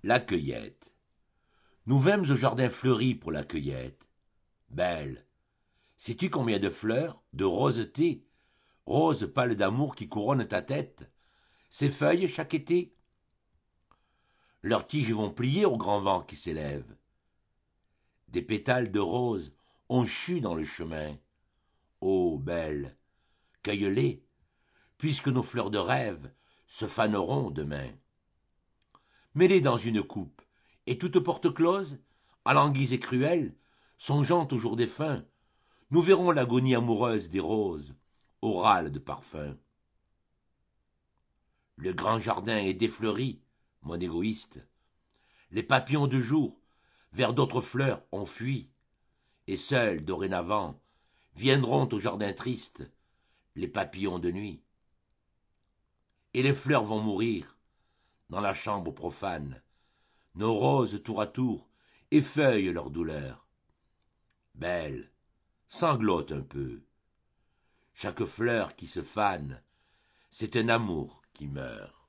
La cueillette. Nous vîmes au jardin fleuri pour la cueillette. Belle, sais-tu combien de fleurs, de rosetés, roses pâles d'amour qui couronnent ta tête, ces feuilles chaque été? Leurs tiges vont plier au grand vent qui s'élève. Des pétales de roses ont chu dans le chemin. Ô belle, cueille-les, puisque nos fleurs de rêve se faneront demain. Mets-les dans une coupe, et toute porte close, alanguies et cruelles, songeant au jour défunt, nous verrons l'agonie amoureuse des roses, au râle de parfum. Le grand jardin est défleuri, mon égoïste. Les papillons de jour, vers d'autres fleurs, ont fui, et seuls, dorénavant, viendront au jardin triste, les papillons de nuit. Et les fleurs vont mourir, dans la chambre profane, nos roses tour à tour effeuillent leur douleur. Belle, sanglote un peu. Chaque fleur qui se fane, c'est un amour qui meurt.